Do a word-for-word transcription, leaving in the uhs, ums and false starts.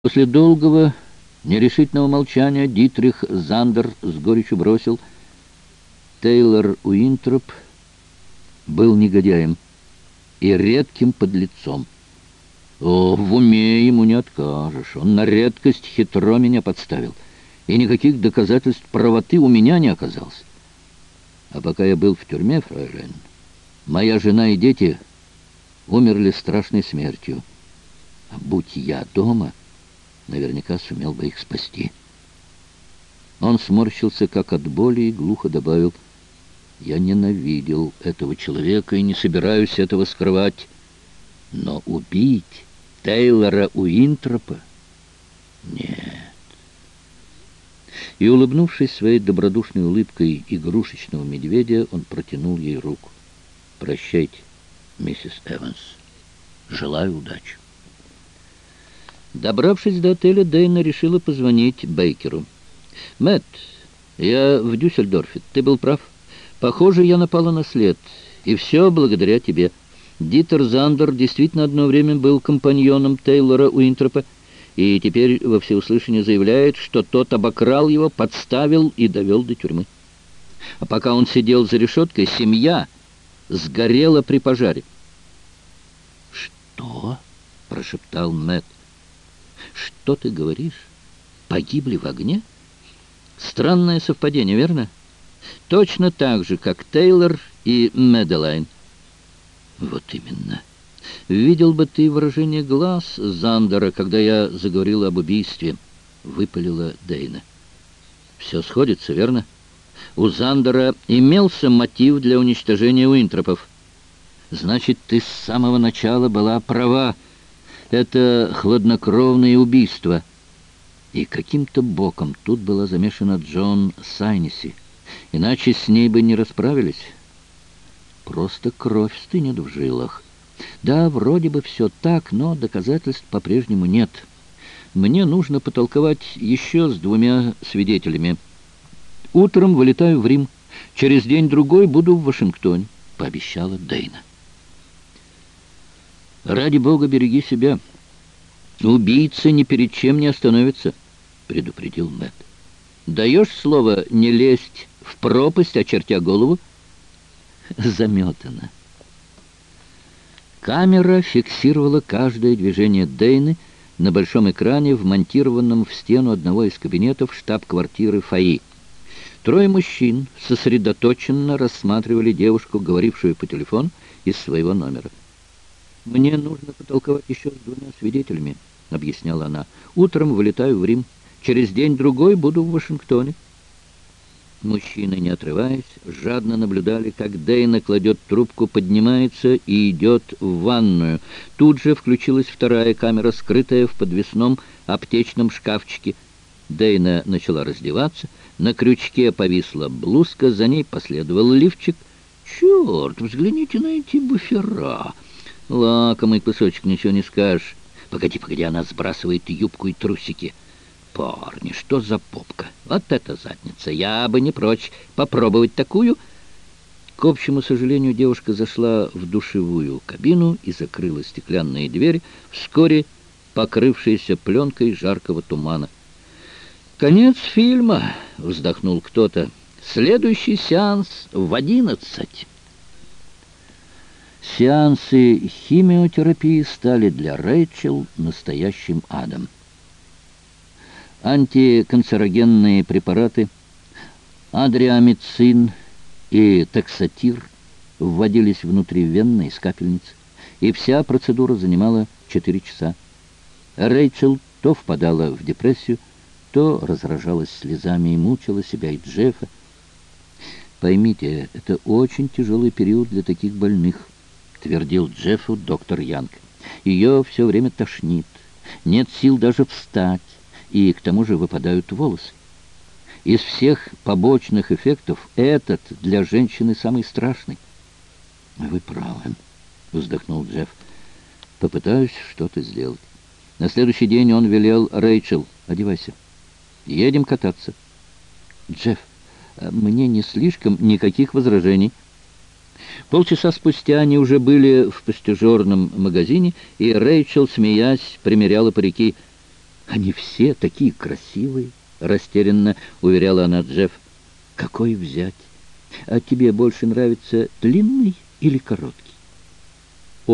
После долгого, нерешительного молчания Дитрих Зандер с горечью бросил: Тейлор Уинтроп был негодяем и редким подлецом. О, в уме ему не откажешь. Он на редкость хитро меня подставил, и никаких доказательств правоты у меня не оказалось. А пока я был в тюрьме, фройлен, моя жена и дети умерли страшной смертью. А будь я дома, наверняка сумел бы их спасти. Он сморщился, как от боли, и глухо добавил: «Я ненавидел этого человека и не собираюсь этого скрывать. Но убить Тейлора Уинтропа? Нет». И, улыбнувшись своей добродушной улыбкой игрушечного медведя, он протянул ей руку. «Прощайте, миссис Эванс. Желаю удачи». Добравшись до отеля, Дейна решила позвонить Бейкеру. «Мэтт, я в Дюссельдорфе. Ты был прав. Похоже, я напала на след. И все благодаря тебе. Дитер Зандер действительно одно время был компаньоном Тейлора Уинтропа, и теперь во всеуслышание заявляет, что тот обокрал его, подставил и довел до тюрьмы. А пока он сидел за решеткой, семья сгорела при пожаре». «Что?» — прошептал Мэтт. «Что ты говоришь? Погибли в огне? Странное совпадение, верно? Точно так же, как Тейлор и Меделайн». «Вот именно. Видел бы ты выражение глаз Зандера, когда я заговорил об убийстве», — выпалила Дейна. «Все сходится, верно? У Зандера имелся мотив для уничтожения Уинтропов. Значит, ты с самого начала была права. Это хладнокровное убийство». И каким-то боком тут была замешана Джон Сайниси. Иначе с ней бы не расправились. Просто кровь стынет в жилах. Да, вроде бы все так, но доказательств по-прежнему нет. Мне нужно потолковать еще с двумя свидетелями. Утром вылетаю в Рим. Через день-другой буду в Вашингтоне, — пообещала Дейна. «Ради бога, береги себя. Убийца ни перед чем не остановится», — предупредил Мэтт. «Даешь слово не лезть в пропасть, очертя голову?» Заметано. Камера фиксировала каждое движение Дейны на большом экране, вмонтированном в стену одного из кабинетов штаб-квартиры ФАИ. Трое мужчин сосредоточенно рассматривали девушку, говорившую по телефону из своего номера. «Мне нужно потолковать еще с двумя свидетелями», — объясняла она. «Утром вылетаю в Рим. Через день-другой буду в Вашингтоне». Мужчины, не отрываясь, жадно наблюдали, как Дейна кладет трубку, поднимается и идет в ванную. Тут же включилась вторая камера, скрытая в подвесном аптечном шкафчике. Дейна начала раздеваться. На крючке повисла блузка, за ней последовал лифчик. «Черт, взгляните на эти буфера! Лакомый кусочек, ничего не скажешь. Погоди, погоди, она сбрасывает юбку и трусики. Парни, что за попка? Вот это задница! Я бы не прочь попробовать такую». К общему сожалению, девушка зашла в душевую кабину и закрыла стеклянные двери, вскоре покрывшиеся пленкой жаркого тумана. «Конец фильма», — вздохнул кто-то. «Следующий сеанс в одиннадцать». Сеансы химиотерапии стали для Рэйчел настоящим адом. Антиканцерогенные препараты, адриамицин и таксатир вводились внутривенно из капельниц, и вся процедура занимала четыре часа. Рэйчел то впадала в депрессию, то разражалась слезами и мучила себя и Джеффа. «Поймите, это очень тяжелый период для таких больных», — твердил Джеффу доктор Янг. «Ее все время тошнит, нет сил даже встать, и к тому же выпадают волосы. Из всех побочных эффектов этот для женщины самый страшный». «Вы правы», — вздохнул Джефф. «Попытаюсь что-то сделать». На следующий день он велел: «Рэйчел, одевайся. Едем кататься». «Джефф, мне не слишком, никаких возражений». Полчаса спустя они уже были в постижерном магазине, и Рэйчел, смеясь, примеряла парики. Они все такие красивые, растерянно уверяла она Джефф. Какой взять? А тебе больше нравится длинный или короткий?